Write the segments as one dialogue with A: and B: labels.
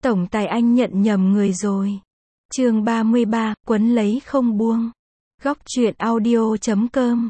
A: Tổng tài anh nhận nhầm người rồi. Chương 33, quấn lấy không buông. Góc truyện audio.com.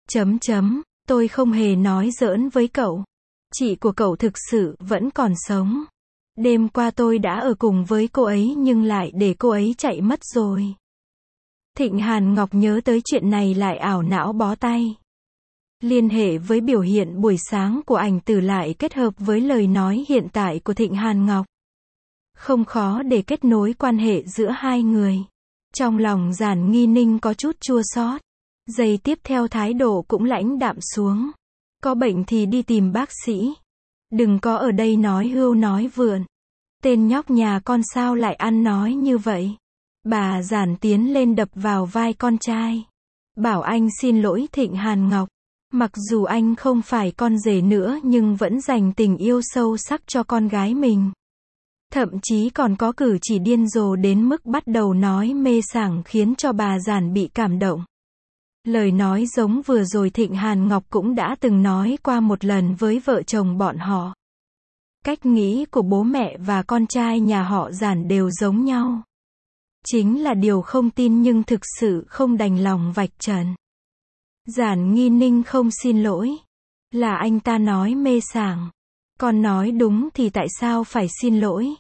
A: Tôi không hề nói giỡn với cậu. Chị của cậu thực sự vẫn còn sống. Đêm qua tôi đã ở cùng với cô ấy nhưng lại để cô ấy chạy mất rồi. Thịnh Hàn Ngọc nhớ tới chuyện này lại ảo não bó tay. Liên hệ với biểu hiện buổi sáng của ảnh tử lại kết hợp với lời nói hiện tại của Thịnh Hàn Ngọc. Không khó để kết nối quan hệ giữa hai người. Trong lòng Giản Nghi Ninh có chút chua xót. Giây tiếp theo thái độ cũng lãnh đạm xuống. Có bệnh thì đi tìm bác sĩ. Đừng có ở đây nói hưu nói vượn. Tên nhóc nhà con sao lại ăn nói như vậy. Bà Giản tiến lên đập vào vai con trai. Bảo anh xin lỗi Thịnh Hàn Ngọc. Mặc dù anh không phải con rể nữa nhưng vẫn dành tình yêu sâu sắc cho con gái mình. Thậm chí còn có cử chỉ điên rồ đến mức bắt đầu nói mê sảng khiến cho bà Giản bị cảm động. Lời nói giống vừa rồi Thịnh Hàn Ngọc cũng đã từng nói qua một lần với vợ chồng bọn họ. Cách nghĩ của bố mẹ và con trai nhà họ Giản đều giống nhau. Chính là điều không tin nhưng thực sự không đành lòng vạch trần. Giản Nghi Ninh không xin lỗi. Là anh ta nói mê sảng. Con nói đúng thì tại sao phải xin lỗi?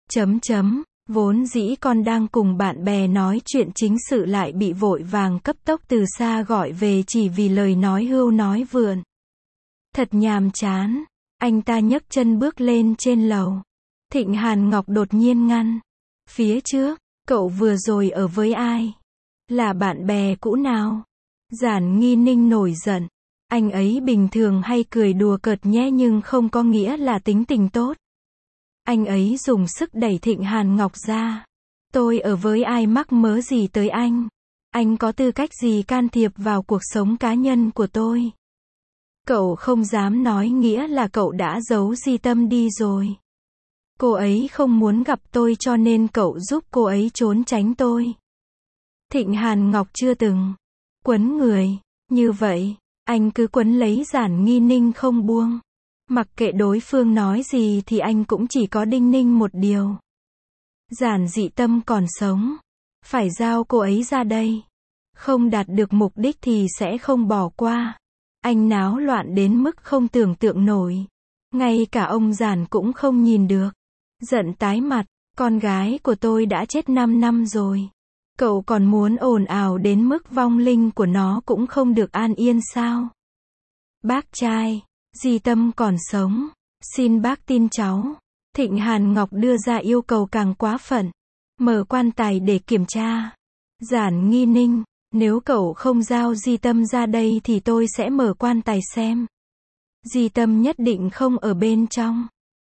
A: Vốn dĩ con đang cùng bạn bè nói chuyện chính sự lại bị vội vàng cấp tốc từ xa gọi về chỉ vì lời nói hưu nói vượn. Thật nhàm chán. Anh ta nhấc chân bước lên trên lầu. Thịnh Hàn Ngọc đột nhiên ngăn. Phía trước, cậu vừa rồi ở với ai? Là bạn bè cũ nào? Giản Nghi Ninh nổi giận. Anh ấy bình thường hay cười đùa cợt nhé nhưng không có nghĩa là tính tình tốt. Anh ấy dùng sức đẩy Thịnh Hàn Ngọc ra. Tôi ở với ai mắc mớ gì tới anh? Anh có tư cách gì can thiệp vào cuộc sống cá nhân của tôi? Cậu không dám nói nghĩa là cậu đã giấu Di Tâm đi rồi. Cô ấy không muốn gặp tôi cho nên cậu giúp cô ấy trốn tránh tôi. Thịnh Hàn Ngọc chưa từng quấn người như vậy. Anh cứ quấn lấy Giản Nghi Ninh không buông. Mặc kệ đối phương nói gì thì anh cũng chỉ có đinh ninh một điều. Giản Dị Tâm còn sống. Phải giao cô ấy ra đây. Không đạt được mục đích thì sẽ không bỏ qua. Anh náo loạn đến mức không tưởng tượng nổi. Ngay cả ông Giản cũng không nhìn được. Giận tái mặt. Con gái của tôi đã chết 5 năm rồi. Cậu còn muốn ồn ào đến mức vong linh của nó cũng không được an yên sao? Bác trai, Di Tâm còn sống. Xin bác tin cháu. Thịnh Hàn Ngọc đưa ra yêu cầu càng quá phận. Mở quan tài để kiểm tra. Giản Nghi Ninh, nếu cậu không giao Di Tâm ra đây thì tôi sẽ mở quan tài xem. Di Tâm nhất định không ở bên trong.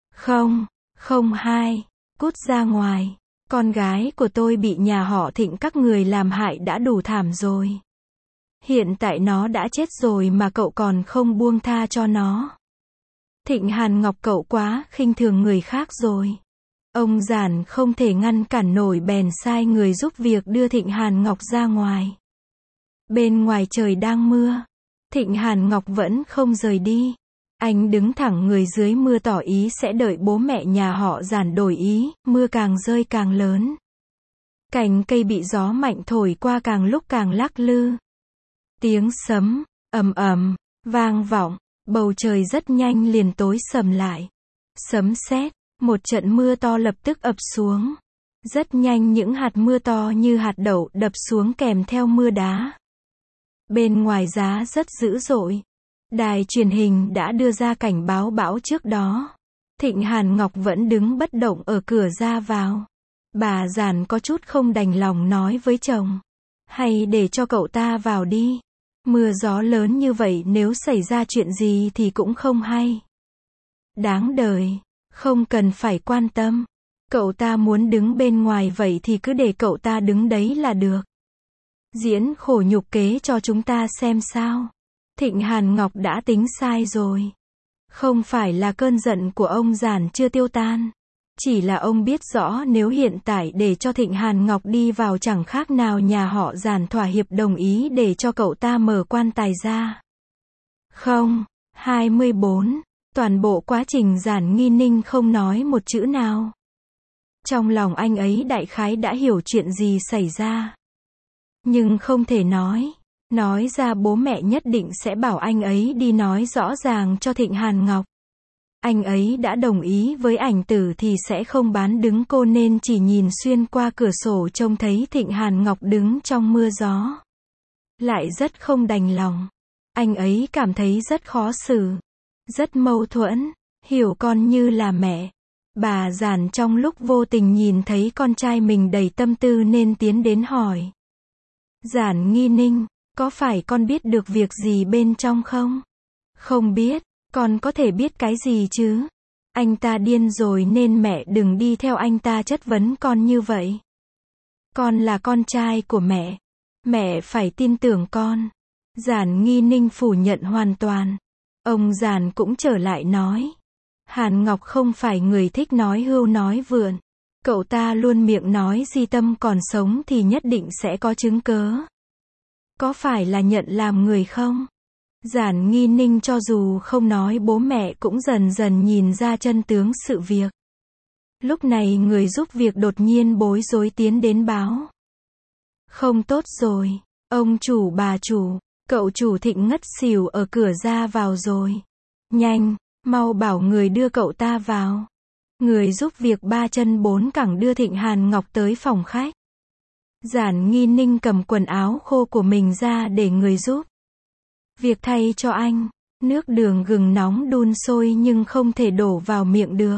A: Không hai. Cút ra ngoài. Con gái của tôi bị nhà họ Thịnh các người làm hại đã đủ thảm rồi. Hiện tại nó đã chết rồi mà cậu còn không buông tha cho nó. Thịnh Hàn Ngọc cậu quá khinh thường người khác rồi. Ông Giản không thể ngăn cản nổi bèn sai người giúp việc đưa Thịnh Hàn Ngọc ra ngoài. Bên ngoài trời đang mưa. Thịnh Hàn Ngọc vẫn không rời đi. Anh đứng thẳng người dưới mưa tỏ ý sẽ đợi bố mẹ nhà họ Giản đổi ý, mưa càng rơi càng lớn. Cành cây bị gió mạnh thổi qua càng lúc càng lắc lư. Tiếng sấm, ầm ầm, vang vọng, bầu trời rất nhanh liền tối sầm lại. Sấm sét, một trận mưa to lập tức ập xuống. Rất nhanh những hạt mưa to như hạt đậu đập xuống kèm theo mưa đá. Bên ngoài giá rất dữ dội. Đài truyền hình đã đưa ra cảnh báo bão trước đó. Thịnh Hàn Ngọc vẫn đứng bất động ở cửa ra vào. Bà Giản có chút không đành lòng nói với chồng. Hay để cho cậu ta vào đi. Mưa gió lớn như vậy nếu xảy ra chuyện gì thì cũng không hay. Đáng đời. Không cần phải quan tâm. Cậu ta muốn đứng bên ngoài vậy thì cứ để cậu ta đứng đấy là được. Diễn khổ nhục kế cho chúng ta xem sao. Thịnh Hàn Ngọc đã tính sai rồi. Không phải là cơn giận của ông Giản chưa tiêu tan. Chỉ là ông biết rõ nếu hiện tại để cho Thịnh Hàn Ngọc đi vào chẳng khác nào nhà họ Giản thỏa hiệp đồng ý để cho cậu ta mở quan tài ra. 24. Toàn bộ quá trình Giản Nghi Ninh không nói một chữ nào. Trong lòng anh ấy đại khái đã hiểu chuyện gì xảy ra. Nhưng không thể nói. Nói ra bố mẹ nhất định sẽ bảo anh ấy đi nói rõ ràng cho Thịnh Hàn Ngọc. Anh ấy đã đồng ý với ảnh tử thì sẽ không bán đứng cô nên chỉ nhìn xuyên qua cửa sổ trông thấy Thịnh Hàn Ngọc đứng trong mưa gió. Lại rất không đành lòng. Anh ấy cảm thấy rất khó xử. Rất mâu thuẫn. Hiểu con như là mẹ. Bà Giản trong lúc vô tình nhìn thấy con trai mình đầy tâm tư nên tiến đến hỏi. Giản Nghi Ninh, có phải con biết được việc gì bên trong không? Không biết, con có thể biết cái gì chứ? Anh ta điên rồi nên mẹ đừng đi theo anh ta chất vấn con như vậy. Con là con trai của mẹ. Mẹ phải tin tưởng con. Giản Nghi Ninh phủ nhận hoàn toàn. Ông Giản cũng trở lại nói. Hàn Ngọc không phải người thích nói hưu nói vượn. Cậu ta luôn miệng nói Di Tâm còn sống thì nhất định sẽ có chứng cớ. Có phải là nhận làm người không? Giản Nghi Ninh cho dù không nói bố mẹ cũng dần dần nhìn ra chân tướng sự việc. Lúc này người giúp việc đột nhiên bối rối tiến đến báo. Không tốt rồi, ông chủ bà chủ, cậu chủ Thịnh ngất xỉu ở cửa ra vào rồi. Nhanh, mau bảo người đưa cậu ta vào. Người giúp việc 3 chân 4 cẳng đưa Thịnh Hàn Ngọc tới phòng khách. Giản Nghi Ninh cầm quần áo khô của mình ra để người giúp việc thay cho anh. Nước đường gừng nóng đun sôi nhưng không thể đổ vào miệng được.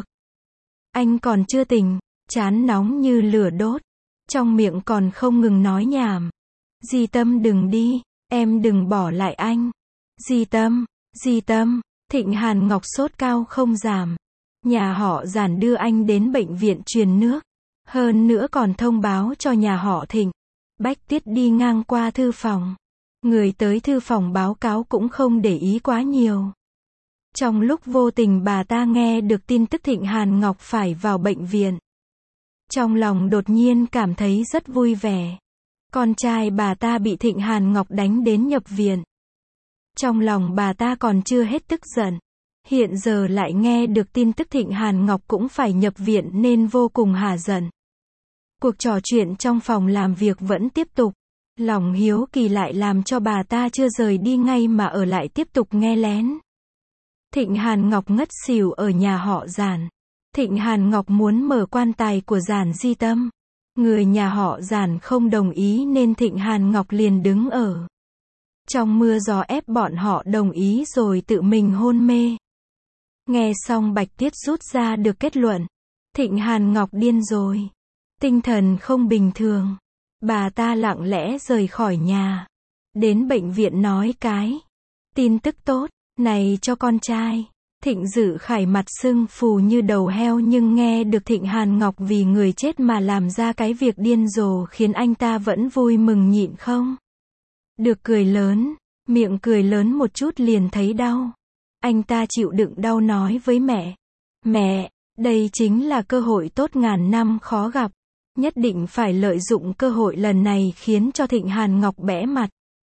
A: Anh còn chưa tỉnh, trán nóng như lửa đốt. Trong miệng còn không ngừng nói nhảm. Di Tâm đừng đi, em đừng bỏ lại anh. Di Tâm, Di Tâm, Thịnh Hàn Ngọc sốt cao không giảm. Nhà họ Giản đưa anh đến bệnh viện truyền nước. Hơn nữa còn thông báo cho nhà họ Thịnh. Bách Tiết đi ngang qua thư phòng. Người tới thư phòng báo cáo cũng không để ý quá nhiều. Trong lúc vô tình bà ta nghe được tin tức Thịnh Hàn Ngọc phải vào bệnh viện. Trong lòng đột nhiên cảm thấy rất vui vẻ. Con trai bà ta bị Thịnh Hàn Ngọc đánh đến nhập viện. Trong lòng bà ta còn chưa hết tức giận. Hiện giờ lại nghe được tin tức Thịnh Hàn Ngọc cũng phải nhập viện nên vô cùng hả giận. Cuộc trò chuyện trong phòng làm việc vẫn tiếp tục. Lòng hiếu kỳ lại làm cho bà ta chưa rời đi ngay mà ở lại tiếp tục nghe lén. Thịnh Hàn Ngọc ngất xỉu ở nhà họ Giản. Thịnh Hàn Ngọc muốn mở quan tài của Giản Di Tâm. Người nhà họ Giản không đồng ý nên Thịnh Hàn Ngọc liền đứng ở trong mưa gió ép bọn họ đồng ý rồi tự mình hôn mê. Nghe xong Bạch Tiết rút ra được kết luận. Thịnh Hàn Ngọc điên rồi. Tinh thần không bình thường. Bà ta lặng lẽ rời khỏi nhà. Đến bệnh viện nói cái tin tức tốt này cho con trai. Thịnh Dự Khải mặt sưng phù như đầu heo nhưng nghe được Thịnh Hàn Ngọc vì người chết mà làm ra cái việc điên rồ khiến anh ta vẫn vui mừng nhịn không được cười lớn. Miệng cười lớn một chút liền thấy đau. Anh ta chịu đựng đau nói với mẹ. Mẹ, đây chính là cơ hội tốt ngàn năm khó gặp. Nhất định phải lợi dụng cơ hội lần này khiến cho Thịnh Hàn Ngọc bẽ mặt.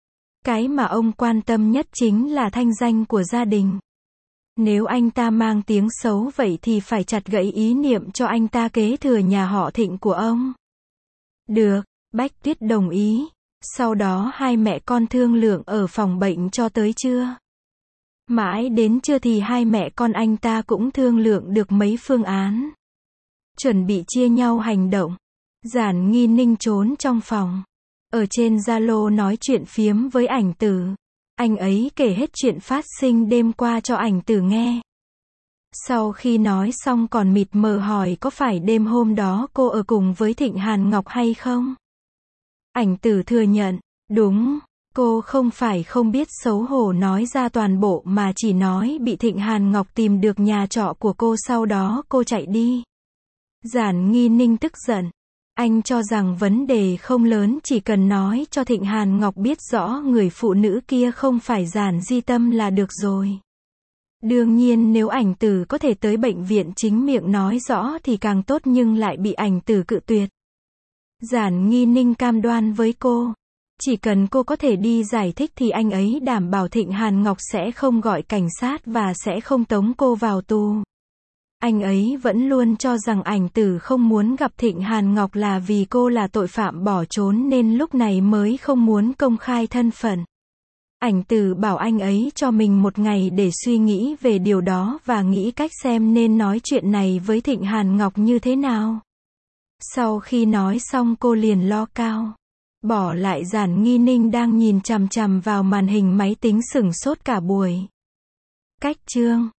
A: Cái mà ông quan tâm nhất chính là thanh danh của gia đình. Nếu anh ta mang tiếng xấu vậy thì phải chặt gãy ý niệm cho anh ta kế thừa nhà họ Thịnh của ông. Được, Bách Tuyết đồng ý. Sau đó hai mẹ con thương lượng ở phòng bệnh cho tới trưa. Mãi đến trưa thì hai mẹ con anh ta cũng thương lượng được mấy phương án. Chuẩn bị chia nhau hành động. Giản Nghi Ninh trốn trong phòng. Ở trên Zalo nói chuyện phiếm với ảnh tử. Anh ấy kể hết chuyện phát sinh đêm qua cho ảnh tử nghe. Sau khi nói xong còn mịt mờ hỏi có phải đêm hôm đó cô ở cùng với Thịnh Hàn Ngọc hay không? Ảnh tử thừa nhận, đúng, cô không phải không biết xấu hổ nói ra toàn bộ mà chỉ nói bị Thịnh Hàn Ngọc tìm được nhà trọ của cô sau đó cô chạy đi. Giản Nghi Ninh tức giận. Anh cho rằng vấn đề không lớn chỉ cần nói cho Thịnh Hàn Ngọc biết rõ người phụ nữ kia không phải Giản Di Tâm là được rồi. Đương nhiên nếu ảnh tử có thể tới bệnh viện chính miệng nói rõ thì càng tốt nhưng lại bị ảnh tử cự tuyệt. Giản Nghi Ninh cam đoan với cô. Chỉ cần cô có thể đi giải thích thì anh ấy đảm bảo Thịnh Hàn Ngọc sẽ không gọi cảnh sát và sẽ không tống cô vào tù. Anh ấy vẫn luôn cho rằng ảnh Tử không muốn gặp Thịnh Hàn Ngọc là vì cô là tội phạm bỏ trốn nên lúc này mới không muốn công khai thân phận. Ảnh Tử bảo anh ấy cho mình một ngày để suy nghĩ về điều đó và nghĩ cách xem nên nói chuyện này với Thịnh Hàn Ngọc như thế nào. Sau khi nói xong cô liền lo cao. Bỏ lại Giản Nghi Ninh đang nhìn chằm chằm vào màn hình máy tính sửng sốt cả buổi. Cách chương